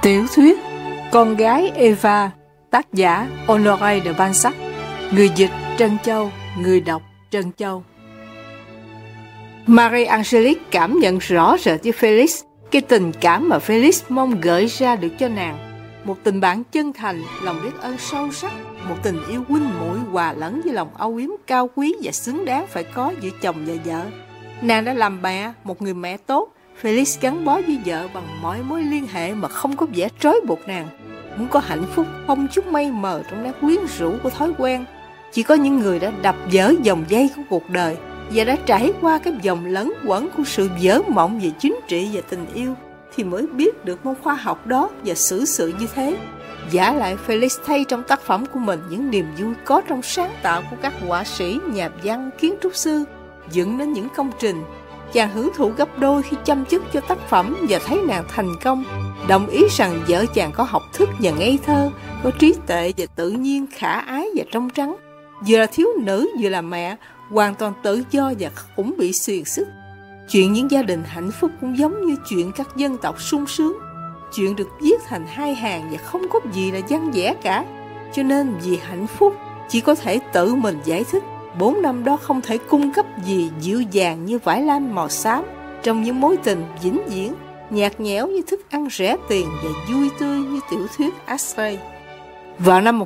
Tiểu thuyết Con gái Eva, tác giả Honoré de Balzac, người dịch Trân Châu, người đọc Trân Châu. Marie Angelique cảm nhận rõ rệt với Felix cái tình cảm mà Felix mong gợi ra được cho nàng. Một tình bạn chân thành, lòng biết ơn sâu sắc, một tình yêu huynh muội hòa lẫn với lòng âu yếm cao quý và xứng đáng phải có giữa chồng và vợ. Nàng đã làm mẹ, một người mẹ tốt. Felix gắn bó với vợ bằng mọi mối liên hệ mà không có vẻ trói buộc nàng. Muốn có hạnh phúc không chút mây mờ trong nét quyến rũ của thói quen. Chỉ có những người đã đập vỡ dòng dây của cuộc đời và đã trải qua cái vòng lẫn quẩn của sự vỡ mộng về chính trị và tình yêu thì mới biết được môn khoa học đó và xử sự như thế. Giả lại Felix thay trong tác phẩm của mình những niềm vui có trong sáng tạo của các họa sĩ, nhà văn, kiến trúc sư dựng nên những công trình. Chàng hưởng thụ gấp đôi khi chăm chút cho tác phẩm và thấy nàng thành công, đồng ý rằng vợ chàng có học thức và ngây thơ, có trí tuệ và tự nhiên, khả ái và trong trắng. Vừa là thiếu nữ vừa là mẹ, hoàn toàn tự do và cũng bị xiềng xích. Chuyện những gia đình hạnh phúc cũng giống như chuyện các dân tộc sung sướng. Chuyện được viết thành hai hàng và không có gì là văn vẽ cả. Cho nên vì hạnh phúc chỉ có thể tự mình giải thích. 4 năm đó không thể cung cấp gì dịu dàng như vải lam màu xám trong những mối tình vĩnh viễn, nhạt nhẽo như thức ăn rẻ tiền và vui tươi như tiểu thuyết Astray. Vào năm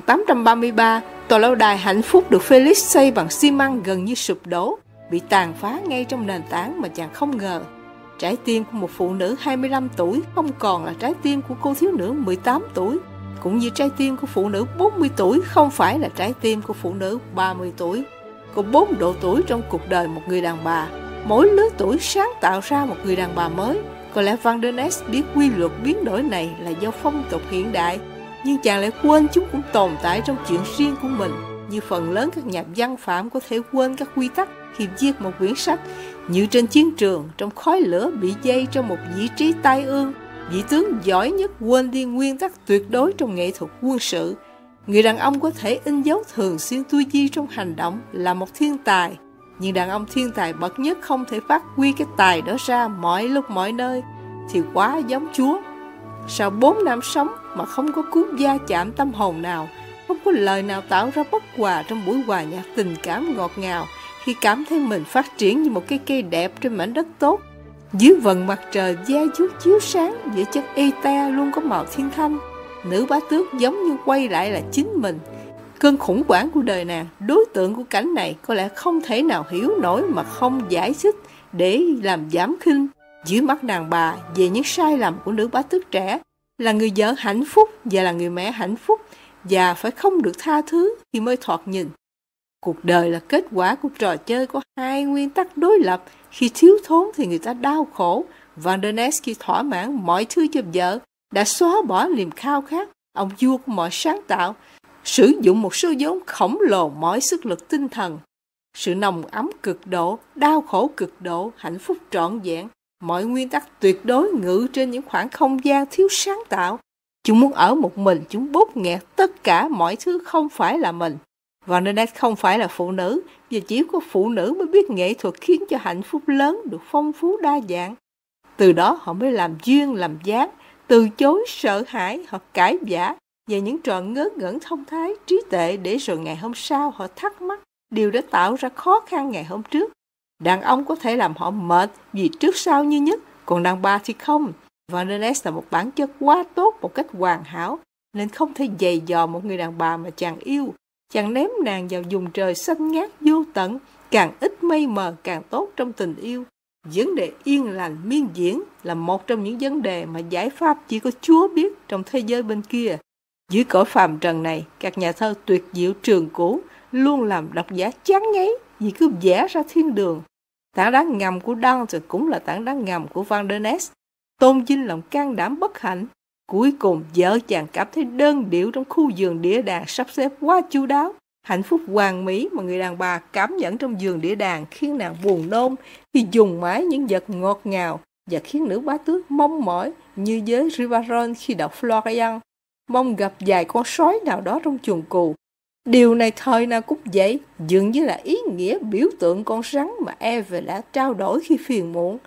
1833, tòa lâu đài hạnh phúc được Felix xây bằng xi măng gần như sụp đổ, bị tàn phá ngay trong nền tảng mà chàng không ngờ. Trái tim của một phụ nữ 25 tuổi không còn là trái tim của cô thiếu nữ 18 tuổi, cũng như trái tim của phụ nữ 40 tuổi không phải là trái tim của phụ nữ 30 tuổi. Có 4 độ tuổi trong cuộc đời một người đàn bà, mỗi lứa tuổi sáng tạo ra một người đàn bà mới. Có lẽ Van der Nest biết quy luật biến đổi này là do phong tục hiện đại, nhưng chàng lại quên chúng cũng tồn tại trong chuyện riêng của mình, như phần lớn các nhà văn phạm có thể quên các quy tắc khi viết một quyển sách. Như trên chiến trường, trong khói lửa bị dây trong một vị trí tai ương, vị tướng giỏi nhất quên đi nguyên tắc tuyệt đối trong nghệ thuật quân sự. Người đàn ông có thể in dấu thường xuyên tư duy trong hành động là một thiên tài, nhưng đàn ông thiên tài bậc nhất không thể phát huy cái tài đó ra mọi lúc mọi nơi thì quá giống Chúa. Sau 4 năm sống mà không có cú va chạm tâm hồn nào, không có lời nào tạo ra bất hòa trong buổi hòa nhạc tình cảm ngọt ngào, khi cảm thấy mình phát triển như một cái cây đẹp trên mảnh đất tốt, dưới vầng mặt trời da diết chiếu sáng, giữa chất ete luôn có màu thiên thanh. Nữ bá tước giống như quay lại là chính mình. Cơn khủng hoảng của đời nàng, đối tượng của cảnh này có lẽ không thể nào hiểu nổi mà không giải thích để làm giảm khinh dưới mắt đàn bà về những sai lầm của nữ bá tước trẻ, là người vợ hạnh phúc và là người mẹ hạnh phúc, và phải không được tha thứ khi mới thoạt nhìn. Cuộc đời là kết quả của trò chơi có hai nguyên tắc đối lập. Khi thiếu thốn thì người ta đau khổ. Van der Nest khi thỏa mãn mọi thứ cho vợ đã xóa bỏ niềm khao khát, ông vua của mọi sáng tạo, sử dụng một số vốn khổng lồ mọi sức lực tinh thần. Sự nồng ấm cực độ, đau khổ cực độ, hạnh phúc trọn vẹn, mọi nguyên tắc tuyệt đối ngự trên những khoảng không gian thiếu sáng tạo. Chúng muốn ở một mình, chúng bóp nghẹt tất cả mọi thứ không phải là mình. Van der Nest không phải là phụ nữ, và chỉ có phụ nữ mới biết nghệ thuật khiến cho hạnh phúc lớn được phong phú đa dạng. Từ đó họ mới làm duyên làm dáng, từ chối sợ hãi hoặc cãi vã và những trò ngớ ngẩn thông thái trí tuệ, để rồi ngày hôm sau họ thắc mắc điều đã tạo ra khó khăn ngày hôm trước. Đàn ông có thể làm họ mệt vì trước sau như nhất, còn đàn bà thì không. Van der Nest là một bản chất quá tốt một cách hoàn hảo, nên không thể giày dò một người đàn bà mà chàng yêu. Chàng ném nàng vào vùng trời xanh ngát vô tận, càng ít mây mờ càng tốt trong tình yêu. Vấn đề yên lành miên diễn là một trong những vấn đề mà giải pháp chỉ có Chúa biết trong thế giới bên kia. Dưới cõi phàm trần này, các nhà thơ tuyệt diệu trường cũ luôn làm độc giả chán ngấy vì cứ vẽ ra thiên đường. Tảng đá ngầm của Dante cũng là tảng đá ngầm của Van der Nest, tôn vinh lòng can đảm bất hạnh. Cuối cùng vợ chàng cảm thấy đơn điệu trong khu vườn đĩa đàn sắp xếp quá chu đáo. Hạnh phúc hoàn mỹ mà người đàn bà cảm nhận trong vườn đĩa đàn khiến nàng buồn nôn khi dùng mãi những vật ngọt ngào, và khiến nữ bá tước mong mỏi như với Rivarol khi đọc Florian, mong gặp vài con sói nào đó trong chuồng cừu. Điều này thời nào cũng vậy, dường như là ý nghĩa biểu tượng con rắn mà Eve đã trao đổi khi phiền muộn.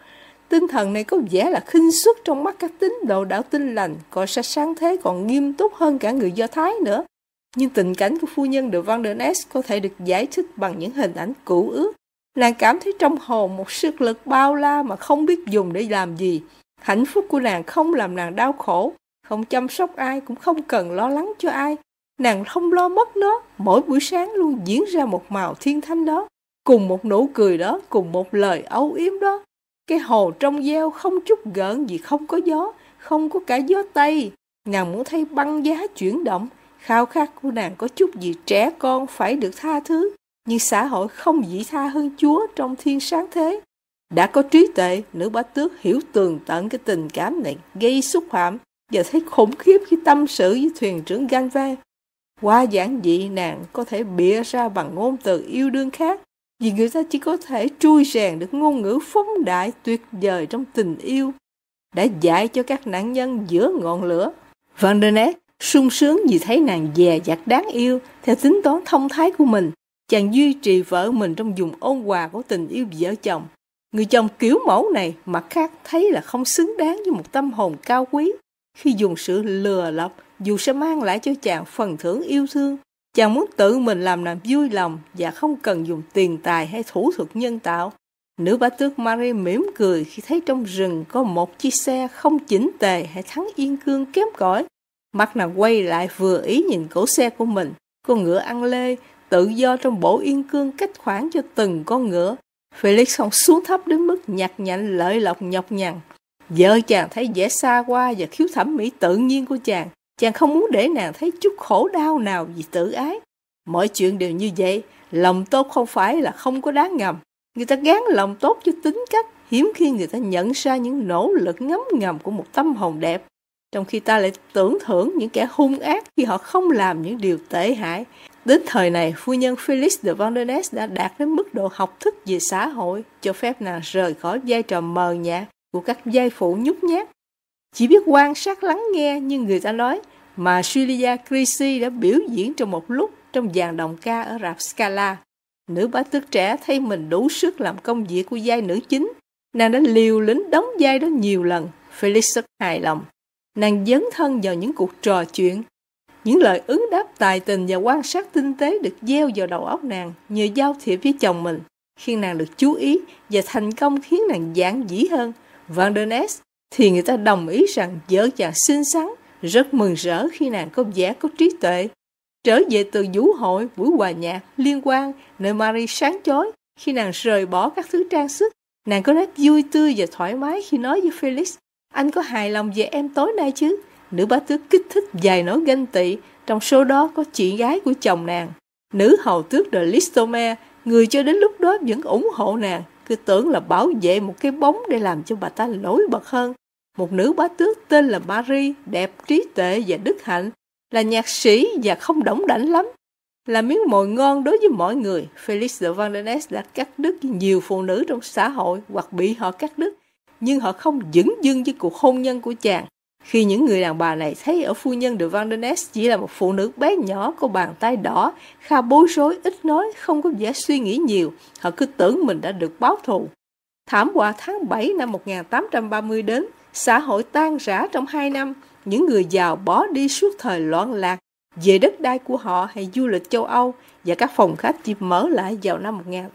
Tinh thần này có vẻ là khinh suất trong mắt các tín đồ đạo Tin Lành, coi sách sáng thế còn nghiêm túc hơn cả người Do Thái nữa. Nhưng tình cảnh của phu nhân de Vandenesse có thể được giải thích bằng những hình ảnh cũ ước. Nàng cảm thấy trong hồn một sức lực bao la mà không biết dùng để làm gì. Hạnh phúc của nàng không làm nàng đau khổ, không chăm sóc ai, cũng không cần lo lắng cho ai. Nàng không lo mất nó, mỗi buổi sáng luôn diễn ra một màu thiên thanh đó, cùng một nụ cười đó, cùng một lời âu yếm đó. Cái hồ trong veo không chút gợn gì, không có gió, không có cả gió Tây. Nàng muốn thấy băng giá chuyển động, khao khát của nàng có chút gì trẻ con phải được tha thứ. Nhưng xã hội không dĩ tha hơn Chúa trong thiên sáng thế. Đã có trí tuệ, nữ bá tước hiểu tường tận cái tình cảm này gây xúc phạm và thấy khủng khiếp khi tâm sự với thuyền trưởng Galvin. Qua giản dị, nàng có thể bịa ra bằng ngôn từ yêu đương khác, vì người ta chỉ có thể trui rèn được ngôn ngữ phóng đại tuyệt vời trong tình yêu, đã dạy cho các nạn nhân giữa ngọn lửa. Vandenesse sung sướng vì thấy nàng dè dặt đáng yêu theo tính toán thông thái của mình. Chàng duy trì vợ mình trong vùng ôn hòa của tình yêu vợ chồng. Người chồng kiểu mẫu này mặt khác thấy là không xứng đáng với một tâm hồn cao quý. Khi dùng sự lừa lọc, dù sẽ mang lại cho chàng phần thưởng yêu thương, chàng muốn tự mình làm nàng vui lòng và không cần dùng tiền tài hay thủ thuật nhân tạo. Nữ bá tước Marie mỉm cười khi thấy trong rừng có một chiếc xe không chỉnh tề hay thắng yên cương kém cỏi. Mắt nàng quay lại vừa ý nhìn cỗ xe của mình, con ngựa ăn lê, tự do trong bộ yên cương cách khoảng cho từng con ngựa. Felix không xuống thấp đến mức nhặt nhạnh lợi lộc nhọc nhằn. Vợ chàng thấy vẻ xa hoa và khiếu thẩm mỹ tự nhiên của chàng. Chàng không muốn để nàng thấy chút khổ đau nào vì tự ái. Mọi chuyện đều như vậy, lòng tốt không phải là không có đáng ngầm. Người ta gán lòng tốt cho tính cách, hiếm khi người ta nhận ra những nỗ lực ngấm ngầm của một tâm hồn đẹp. Trong khi ta lại tưởng thưởng những kẻ hung ác khi họ không làm những điều tệ hại. Đến thời này, phu nhân Felix de Vandenesse đã đạt đến mức độ học thức về xã hội, cho phép nàng rời khỏi vai trò mờ nhạt của các giai phụ nhút nhát. Chỉ biết quan sát lắng nghe như người ta nói, mà Julia Crisi đã biểu diễn trong một lúc trong dàn đồng ca ở rạp Scala. Nữ bá tước trẻ thấy mình đủ sức làm công việc của giai nữ chính. Nàng đã liều lĩnh đóng vai đó nhiều lần. Felix rất hài lòng. Nàng dấn thân vào những cuộc trò chuyện. Những lời ứng đáp tài tình và quan sát tinh tế được gieo vào đầu óc nàng nhờ giao thiệp với chồng mình, khiến nàng được chú ý và thành công khiến nàng giản dĩ hơn. Vandenesse thì người ta đồng ý rằng vợ chàng xinh xắn, rất mừng rỡ khi nàng có vẻ có trí tuệ. Trở về từ vũ hội, buổi hòa nhạc, liên quan, nơi Marie sáng chói, khi nàng rời bỏ các thứ trang sức, nàng có nét vui tươi và thoải mái khi nói với Felix, anh có hài lòng về em tối nay chứ? Nữ bá tước kích thích vài nỗi ganh tị, trong số đó có chị gái của chồng nàng. Nữ hầu tước de Listomere, người cho đến lúc đó vẫn ủng hộ nàng, cứ tưởng là bảo vệ một cái bóng để làm cho bà ta nổi bật hơn. Một nữ bá tước tên là Marie, đẹp, trí tuệ và đức hạnh, là nhạc sĩ và không đỏng đảnh lắm. Là miếng mồi ngon đối với mọi người, Felix de Vandenesse đã cắt đứt nhiều phụ nữ trong xã hội hoặc bị họ cắt đứt, nhưng họ không dửng dưng với cuộc hôn nhân của chàng. Khi những người đàn bà này thấy ở phu nhân de Vandenesse chỉ là một phụ nữ bé nhỏ có bàn tay đỏ, khá bối rối, ít nói, không có vẻ suy nghĩ nhiều, họ cứ tưởng mình đã được báo thù. Thảm họa tháng 7 năm 1830 đến, xã hội tan rã trong 2 năm, những người giàu bỏ đi suốt thời loạn lạc, về đất đai của họ hay du lịch châu Âu, và các phòng khách chỉ mở lại vào năm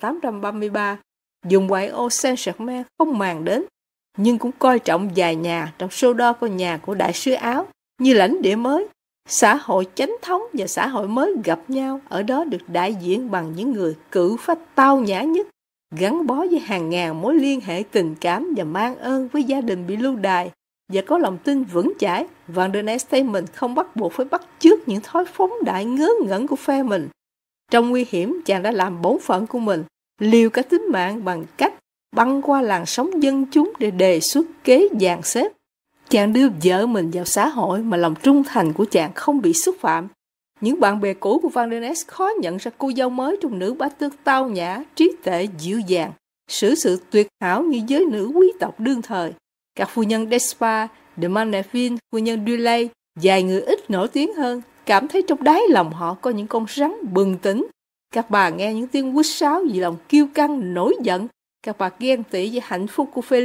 1833. Vùng ngoại ô Saint-Germain không màng đến, nhưng cũng coi trọng vài nhà, trong số đó có nhà của đại sứ Áo, như lãnh địa mới. Xã hội chánh thống và xã hội mới gặp nhau, ở đó được đại diện bằng những người cự phách tao nhã nhất, gắn bó với hàng ngàn mối liên hệ tình cảm và mang ơn với gia đình bị lưu đày, và có lòng tin vững chãi. Vandenesse thấy mình không bắt buộc phải bắt chước những thói phóng đại ngớ ngẩn của phe mình. Trong nguy hiểm, chàng đã làm bổn phận của mình, liều cả tính mạng bằng cách băng qua làn sóng dân chúng để đề xuất kế dàn xếp. Chàng đưa vợ mình vào xã hội mà lòng trung thành của chàng không bị xúc phạm. Những bạn bè cũ của Vandenesse khó nhận ra cô dâu mới trong nữ bá tước tao nhã, trí tuệ, dịu dàng, xử sự tuyệt hảo như giới nữ quý tộc đương thời. Các phu nhân Despa, de Manerville, phu nhân Dulay, vài người ít nổi tiếng hơn, cảm thấy trong đáy lòng họ có những con rắn bừng tỉnh. Các bà nghe những tiếng huýt sáo vì lòng kiêu căng, nổi giận. Các bà ghen tị với hạnh phúc của Felix,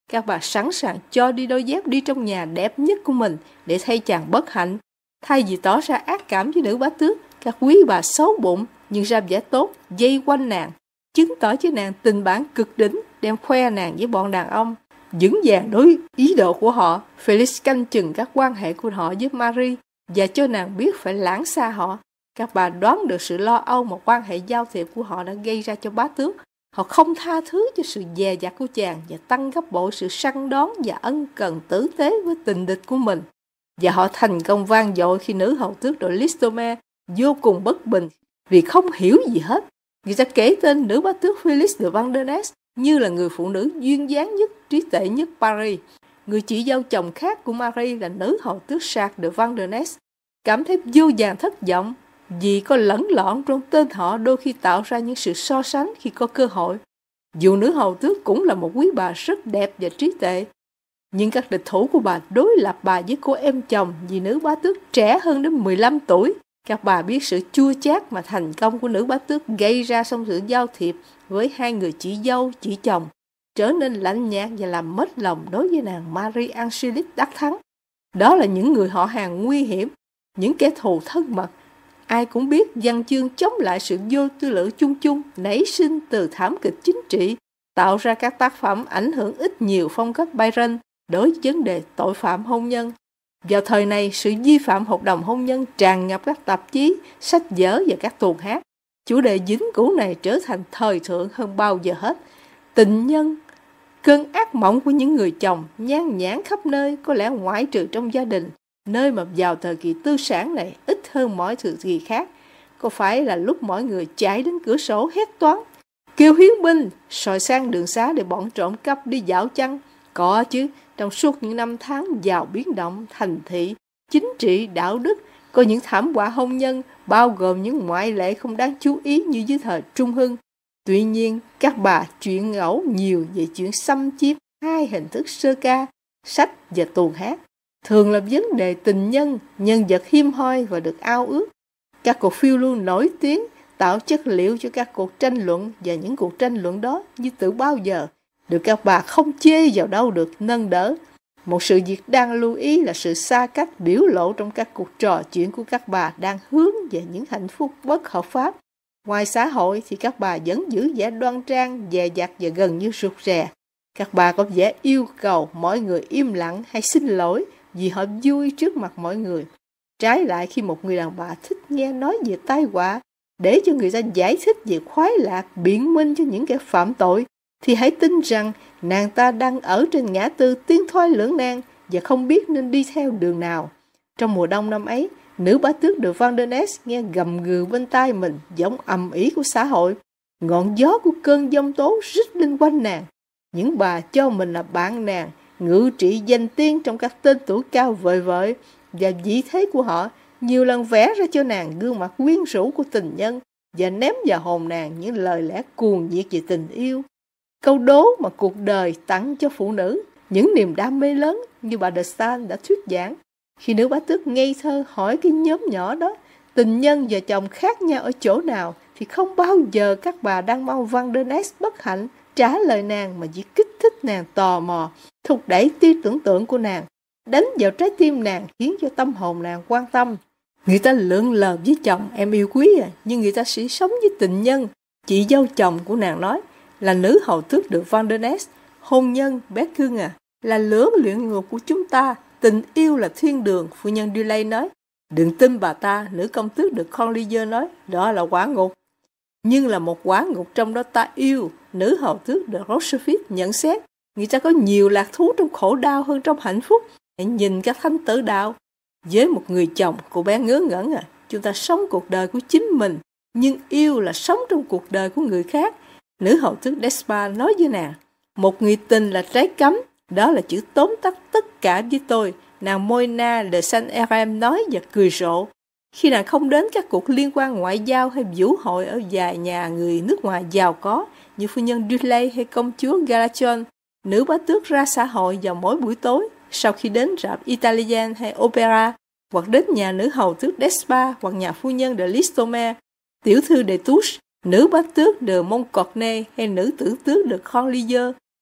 Các bà sẵn sàng cho đi đôi dép đi trong nhà đẹp nhất của mình để thay chàng bất hạnh. Thay vì tỏ ra ác cảm với nữ bá tước, các quý bà xấu bụng nhưng ra vẻ tốt dây quanh nàng, chứng tỏ cho nàng tình bản cực đỉnh, đem khoe nàng với bọn đàn ông. Vững vàng đối ý đồ của họ, Felix canh chừng các quan hệ của họ với Marie và cho nàng biết phải lãng xa họ. Các bà đoán được sự lo âu mà quan hệ giao thiệp của họ đã gây ra cho bá tước. Họ không tha thứ cho sự dè dặt của chàng và tăng gấp bội sự săn đón và ân cần tử tế với tình địch của mình. Và họ thành công vang dội khi nữ hầu tước đội Listomere vô cùng bất bình vì không hiểu gì hết. Người ta kể tên nữ bá tước Felix de Vandenesse như là người phụ nữ duyên dáng nhất, trí tuệ nhất Paris. Người chị dâu chồng khác của Marie là nữ hầu tước Charles de Vandenesse cảm thấy vô vàn thất vọng vì có lẫn lộn trong tên họ đôi khi tạo ra những sự so sánh khi có cơ hội. Dù nữ hầu tước cũng là một quý bà rất đẹp và trí tuệ, nhưng các địch thủ của bà đối lập bà với cô em chồng vì nữ bá tước trẻ hơn đến 15 tuổi. Các bà biết sự chua chát mà thành công của nữ bá tước gây ra trong sự giao thiệp với hai người chị dâu, chị chồng, trở nên lạnh nhạt và làm mất lòng đối với nàng Marie Angélique đắc thắng. Đó là những người họ hàng nguy hiểm, những kẻ thù thân mật. Ai cũng biết văn chương chống lại sự vô tư lự chung chung nảy sinh từ thảm kịch chính trị, tạo ra các tác phẩm ảnh hưởng ít nhiều phong cách Byron đối với vấn đề tội phạm hôn nhân. Vào thời này, sự vi phạm hợp đồng hôn nhân tràn ngập các tạp chí, sách vở và các tuồng hát. Chủ đề dính cũ này trở thành thời thượng hơn bao giờ hết. Tình nhân, cơn ác mộng của những người chồng nhan nhản khắp nơi, có lẽ ngoại trừ trong gia đình, nơi mà vào thời kỳ tư sản này ít hơn mọi thời kỳ khác. Có phải là lúc mọi người chạy đến cửa sổ hét toán, kêu hiến binh, soi sang đường xá để bọn trộm cắp đi dạo chăng? Có chứ, trong suốt những năm tháng giàu biến động, thành thị, chính trị, đạo đức, có những thảm họa hôn nhân, bao gồm những ngoại lệ không đáng chú ý như dưới thời Trung Hưng. Tuy nhiên, các bà chuyện ngẫu nhiều về chuyện xâm chiếm hai hình thức sơ ca, sách và tuồng hát. Thường là vấn đề tình nhân, nhân vật hiếm hoi và được ao ước. Các cuộc phiêu lưu nổi tiếng tạo chất liệu cho các cuộc tranh luận, và những cuộc tranh luận đó như từ bao giờ được các bà không chê vào đâu được nâng đỡ. Một sự việc đang lưu ý là sự xa cách biểu lộ trong các cuộc trò chuyện của các bà đang hướng về những hạnh phúc bất hợp pháp. Ngoài xã hội thì các bà vẫn giữ vẻ đoan trang, dè dặt và gần như rụt rè. Các bà có vẻ yêu cầu mọi người im lặng hay xin lỗi vì họ vui trước mặt mọi người. Trái lại, khi một người đàn bà thích nghe nói về tai họa để cho người ta giải thích về khoái lạc, biện minh cho những kẻ phạm tội, thì hãy tin rằng nàng ta đang ở trên ngã tư tiến thoái lưỡng nan và không biết nên đi theo đường nào. Trong mùa đông năm ấy, nữ bá tước de Vandenesse nghe gầm gừ bên tai mình giọng ầm ĩ của xã hội. Ngọn gió của cơn giông tố rít lên quanh nàng. Những bà cho mình là bạn nàng, ngự trị danh tiên trong các tên tuổi cao vời vợi, và vị thế của họ nhiều lần vẽ ra cho nàng gương mặt quyến rũ của tình nhân và ném vào hồn nàng những lời lẽ cuồng nhiệt về tình yêu. Câu đố mà cuộc đời tặng cho phụ nữ, những niềm đam mê lớn như bà de Staël đã thuyết giảng. Khi nữ bá tước ngây thơ hỏi cái nhóm nhỏ đó tình nhân và chồng khác nhau ở chỗ nào, thì không bao giờ các bà đang mong Vandenesse bất hạnh trả lời nàng, mà chỉ kích thích nàng tò mò, thúc đẩy trí tưởng tượng của nàng, đánh vào trái tim nàng, khiến cho tâm hồn nàng quan tâm. Người ta lượn lờ với chồng, em yêu quý à, nhưng người ta sẽ sống với tình nhân. Chị dâu chồng của nàng nói là nữ hầu tước de Vandenesse, hôn nhân bé cưng à, là lửa luyện ngục của chúng ta, tình yêu là thiên đường. Phu nhân Dulay nói, đừng tin bà ta. Nữ công tước de Cornelius nói, đó là quả ngục, nhưng là một quả ngục trong đó ta yêu. Nữ hầu tước de Rochefort nhận xét, người ta có nhiều lạc thú trong khổ đau hơn trong hạnh phúc. Hãy nhìn các thánh tử đạo. Với một người chồng, cô bé ngớ ngẩn à, chúng ta sống cuộc đời của chính mình, nhưng yêu là sống trong cuộc đời của người khác. Nữ hầu tước Despa nói với nàng, một người tình là trái cấm, đó là chữ tóm tắt tất cả với tôi. Nàng Moina de Saint-Hérem nói và cười rộ. Khi nàng không đến các cuộc liên quan ngoại giao hay vũ hội ở vài nhà người nước ngoài giàu có như phu nhân Dudley hay công chúa Galachon, nữ bá tước ra xã hội vào mỗi buổi tối sau khi đến rạp Italian hay opera, hoặc đến nhà nữ hầu tước Despa hoặc nhà phu nhân de Listomere, tiểu thư de Touche, nữ bá tước de Montcornet hay nữ tử tước de Cornelius.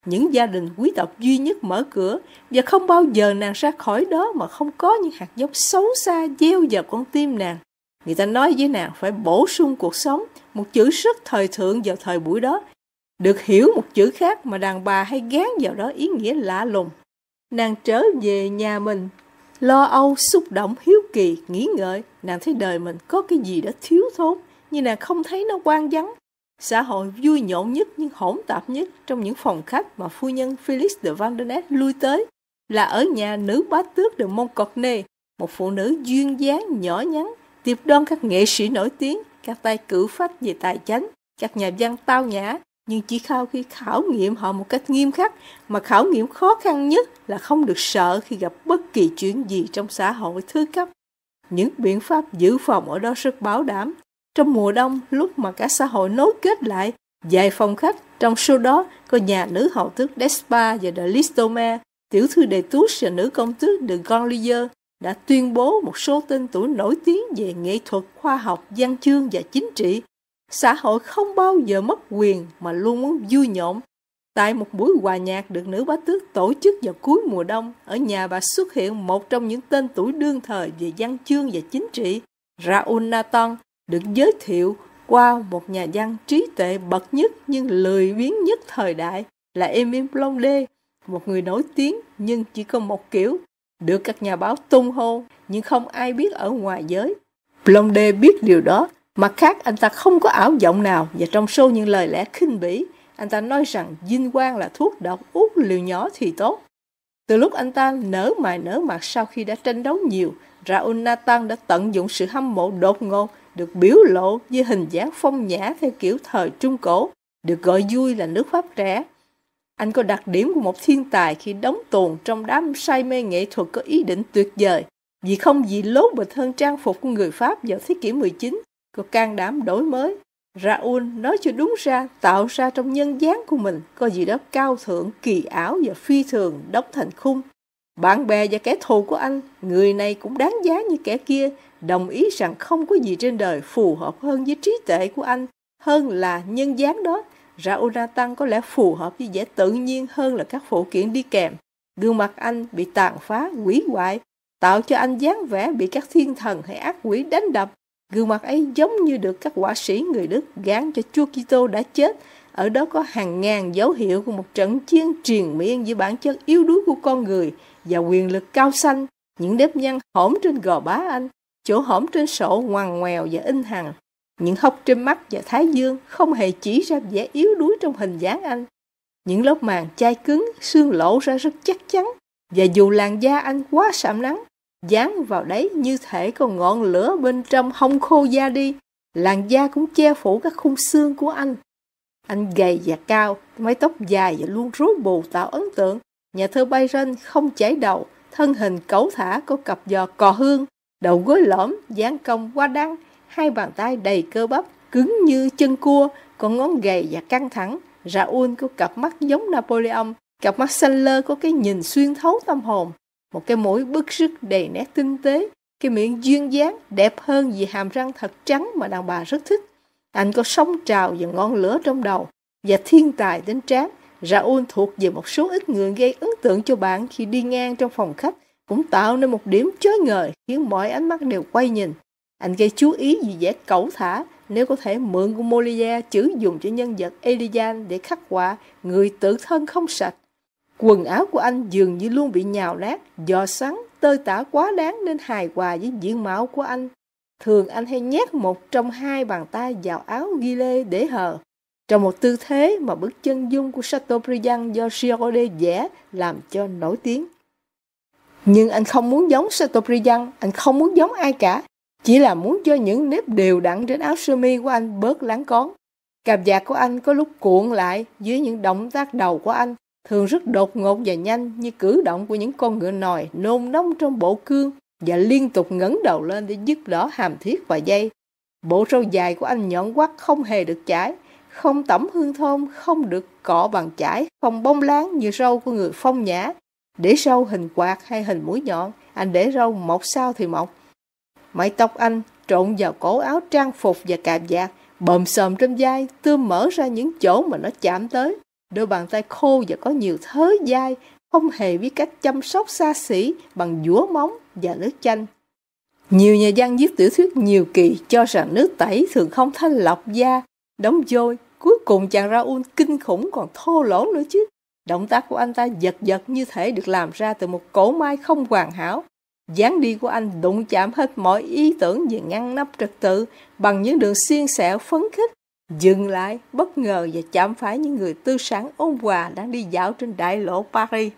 Những gia đình quý tộc duy nhất mở cửa, và không bao giờ nàng ra khỏi đó mà không có những hạt giống xấu xa gieo vào con tim nàng. Người ta nói với nàng phải bổ sung cuộc sống, một chữ rất thời thượng vào thời buổi đó. Được hiểu một chữ khác mà đàn bà hay gán vào đó ý nghĩa lạ lùng. Nàng trở về nhà mình, lo âu, xúc động, hiếu kỳ, nghĩ ngợi. Nàng thấy đời mình có cái gì đó thiếu thốn, nhưng nàng không thấy nó hoang vắng. Xã hội vui nhộn nhất nhưng hỗn tạp nhất trong những phòng khách mà phu nhân Felix de Vandenesse lui tới là ở nhà nữ bá tước de Montcornet, một phụ nữ duyên dáng nhỏ nhắn, tiếp đón các nghệ sĩ nổi tiếng, các tay cử phách về tài chánh, các nhà văn tao nhã, nhưng chỉ khi khảo nghiệm họ một cách nghiêm khắc, mà khảo nghiệm khó khăn nhất là không được sợ khi gặp bất kỳ chuyện gì trong xã hội thứ cấp. Những biện pháp dự phòng ở đó rất bảo đảm. Trong mùa đông, lúc mà cả xã hội nối kết lại, vài phòng khách, trong số đó có nhà nữ hầu tước Despa và de Listomere, tiểu thư de Touche và nữ công tước de Grandlieu, đã tuyên bố một số tên tuổi nổi tiếng về nghệ thuật, khoa học, văn chương và chính trị. Xã hội không bao giờ mất quyền mà luôn muốn vui nhộn. Tại một buổi hòa nhạc được nữ bá tước tổ chức vào cuối mùa đông, ở nhà bà xuất hiện một trong những tên tuổi đương thời về văn chương và chính trị, Raoul Nathan, được giới thiệu qua một nhà văn trí tuệ bậc nhất nhưng lười biếng nhất thời đại là Émile Blondet, một người nổi tiếng nhưng chỉ có một kiểu, được các nhà báo tung hô nhưng không ai biết ở ngoài giới. Blondet biết điều đó. Mặt khác, anh ta không có ảo vọng nào, và trong số những lời lẽ khinh bỉ, anh ta nói rằng vinh quang là thuốc độc, uống liều nhỏ thì tốt. Từ lúc anh ta nở mày nở mặt sau khi đã tranh đấu nhiều, Raoul Nathan đã tận dụng sự hâm mộ đột ngột, được biểu lộ với hình dáng phong nhã theo kiểu thời Trung Cổ, được gọi vui là nước Pháp trẻ. Anh có đặc điểm của một thiên tài khi đóng tuồng trong đám say mê nghệ thuật có ý định tuyệt vời, vì không gì lố bịch hơn trang phục của người Pháp vào thế kỷ 19, có can đảm đổi mới. Raoul nói cho đúng ra, tạo ra trong nhân dáng của mình có gì đó cao thượng, kỳ ảo và phi thường đóng thành khung. Bạn bè và kẻ thù của anh, người này cũng đáng giá như kẻ kia, đồng ý rằng không có gì trên đời phù hợp hơn với trí tuệ của anh, hơn là nhân dáng đó. Raoul Nathan có lẽ phù hợp với vẻ tự nhiên hơn là các phụ kiện đi kèm. Gương mặt anh bị tàn phá, hủy hoại, tạo cho anh dáng vẻ bị các thiên thần hay ác quỷ đánh đập. Gương mặt ấy giống như được các họa sĩ người Đức gán cho Chúa Kitô đã chết. Ở đó có hàng ngàn dấu hiệu của một trận chiến triền miên giữa bản chất yếu đuối của con người và quyền lực cao xanh. Những nếp nhăn hõm trên gò má anh, chỗ hõm trên sổ ngoằn ngoèo và in hằn. Những hốc trên mắt và thái dương không hề chỉ ra vẻ yếu đuối trong hình dáng anh. Những lớp màng chai cứng, xương lộ ra rất chắc chắn, và dù làn da anh quá sạm nắng, dán vào đấy như thể có ngọn lửa bên trong hông khô da đi, làn da cũng che phủ các khung xương của anh. Anh gầy và cao, mái tóc dài và luôn rối bù tạo ấn tượng. Nhà thơ Byron không chải đầu, thân hình cẩu thả, có cặp giò cò hương, đầu gối lõm, dáng cong qua đăng, hai bàn tay đầy cơ bắp, cứng như chân cua, con ngón gầy và căng thẳng. Raoul có cặp mắt giống Napoleon, cặp mắt xanh lơ có cái nhìn xuyên thấu tâm hồn, một cái mũi bứt rứt đầy nét tinh tế, cái miệng duyên dáng đẹp hơn vì hàm răng thật trắng mà đàn bà rất thích. Anh có sóng trào và ngọn lửa trong đầu, và thiên tài đến trán. Raoul thuộc về một số ít người gây ấn tượng cho bạn khi đi ngang trong phòng khách, cũng tạo nên một điểm chói ngời khiến mọi ánh mắt đều quay nhìn. Anh gây chú ý vì vẻ cẩu thả, nếu có thể mượn của Molière chữ dùng cho nhân vật Elian để khắc họa người tự thân không sạch. Quần áo của anh dường như luôn bị nhào nát, giò xoắn, tơi tả quá đáng nên hài hòa với diện mạo của anh. Thường anh hay nhét một trong hai bàn tay vào áo ghi lê để hờ, trong một tư thế mà bức chân dung của Chateaubriand do Girodet vẽ làm cho nổi tiếng. Nhưng anh không muốn giống Chateaubriand, anh không muốn giống ai cả, chỉ là muốn cho những nếp đều đặn trên áo sơ mi của anh bớt láng cón. Cạp vạt của anh có lúc cuộn lại dưới những động tác đầu của anh, thường rất đột ngột và nhanh như cử động của những con ngựa nòi nôn nóng trong bộ cương và liên tục ngẩng đầu lên để dứt đỏ hàm thiết và dây. Bộ râu dài của anh nhọn quắt không hề được chải, không tẩm hương thơm, không được cọ bằng chải, không bóng láng như râu của người phong nhã. Để râu hình quạt hay hình mũi nhọn, anh để râu mọc sao thì mọc. Mái tóc anh trộn vào cổ áo trang phục và cạp vạt, bòm xòm trên vai, tươm mở ra những chỗ mà nó chạm tới. Đôi bàn tay khô và có nhiều thớ dai, không hề biết cách chăm sóc xa xỉ bằng dũa móng và nước chanh. Nhiều nhà văn viết tiểu thuyết nhiều kỳ cho rằng nước tẩy thường không thanh lọc da, đóng vôi. Cuối cùng chàng Raoul kinh khủng còn thô lỗ nữa chứ. Động tác của anh ta giật giật như thể được làm ra từ một cỗ máy không hoàn hảo. Dáng đi của anh đụng chạm hết mọi ý tưởng về ngăn nắp trật tự bằng những đường xiên xẹo phấn khích. Dừng lại, bất ngờ và chạm phải những người tư sản ôn hòa đang đi dạo trên đại lộ Paris.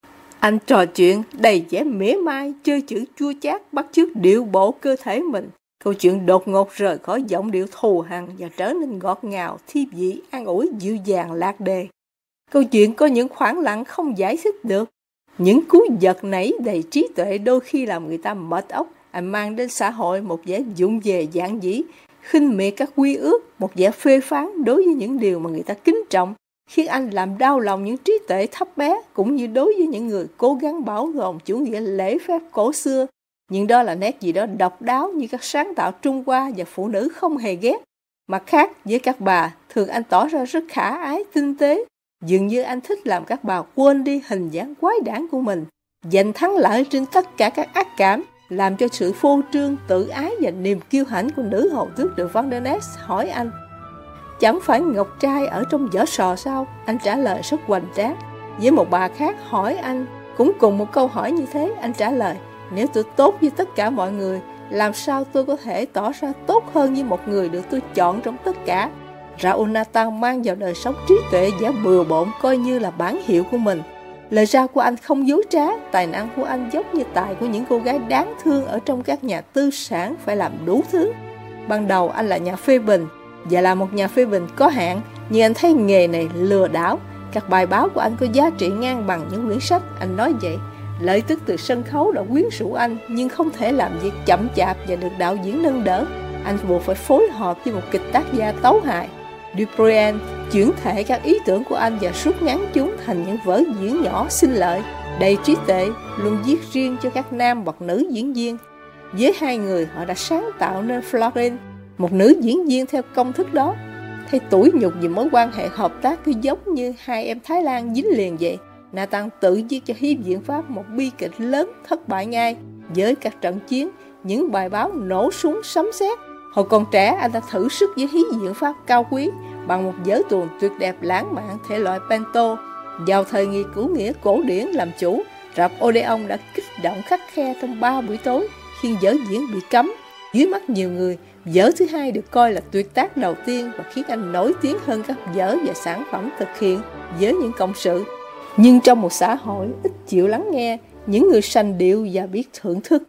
Anh trò chuyện đầy vẻ mỉa mai, chơi chữ chua chát, bắt chước điệu bộ cơ thể mình. Câu chuyện đột ngột rời khỏi giọng điệu thù hằn và trở nên ngọt ngào, thi vị, an ủi, dịu dàng, lạc đề. Câu chuyện có những khoảng lặng không giải thích được. Những cú giật nảy đầy trí tuệ đôi khi làm người ta mệt óc. Anh mang đến xã hội một vẻ vụng về giản dĩ, khinh miệt các quy ước, một vẻ phê phán đối với những điều mà người ta kính trọng, khiến anh làm đau lòng những trí tuệ thấp bé, cũng như đối với những người cố gắng bảo tồn chủ nghĩa lễ phép cổ xưa. Nhưng đó là nét gì đó độc đáo như các sáng tạo Trung Hoa và phụ nữ không hề ghét. Mặt khác, với các bà, thường anh tỏ ra rất khả ái, tinh tế. Dường như anh thích làm các bà quên đi hình dáng quái đản của mình, giành thắng lợi trên tất cả các ác cảm, làm cho sự phô trương, tự ái và niềm kiêu hãnh của nữ hầu tước de Vandenesse hỏi anh: chẳng phải ngọc trai ở trong vỏ sò sao? Anh trả lời rất hoành tráng. Với một bà khác hỏi anh cũng cùng một câu hỏi như thế, anh trả lời: nếu tôi tốt với tất cả mọi người, làm sao tôi có thể tỏ ra tốt hơn với một người được tôi chọn trong tất cả? Raoul Nathan mang vào đời sống trí tuệ và bừa bộn coi như là bản hiệu của mình. Lời ra của anh không dối trá, tài năng của anh giống như tài của những cô gái đáng thương ở trong các nhà tư sản phải làm đủ thứ. Ban đầu anh là nhà phê bình, và là một nhà phê bình có hạn, nhưng anh thấy nghề này lừa đảo. Các bài báo của anh có giá trị ngang bằng những quyển sách, anh nói vậy. Lợi tức từ sân khấu đã quyến rũ anh, nhưng không thể làm việc chậm chạp và được đạo diễn nâng đỡ. Anh buộc phải phối hợp với một kịch tác gia tấu hài, Duprien, chuyển thể các ý tưởng của anh và rút ngắn chúng thành những vở diễn nhỏ xinh lợi, đầy trí tuệ, luôn viết riêng cho các nam hoặc nữ diễn viên. Với hai người, họ đã sáng tạo nên Florine, một nữ diễn viên theo công thức đó. Thấy tủi nhục vì mối quan hệ hợp tác cứ giống như hai em Thái Lan dính liền vậy, Nathan tự viết cho Hiệp Viện Pháp một bi kịch lớn thất bại ngay. Với các trận chiến, những bài báo nổ súng sấm sét. Hồi còn trẻ, anh ta thử sức với Hiệp Viện Pháp cao quý bằng một vở tuồng tuyệt đẹp lãng mạn thể loại Panto. Vào thời kỳ cửu nghĩa cổ điển làm chủ, rạp Odeon đã kích động khắt khe trong 3 buổi tối, khiến vở diễn bị cấm. Dưới mắt nhiều người, vở thứ hai được coi là tuyệt tác đầu tiên và khiến anh nổi tiếng hơn các vở và sản phẩm thực hiện với những cộng sự. Nhưng trong một xã hội ít chịu lắng nghe, những người sành điệu và biết thưởng thức,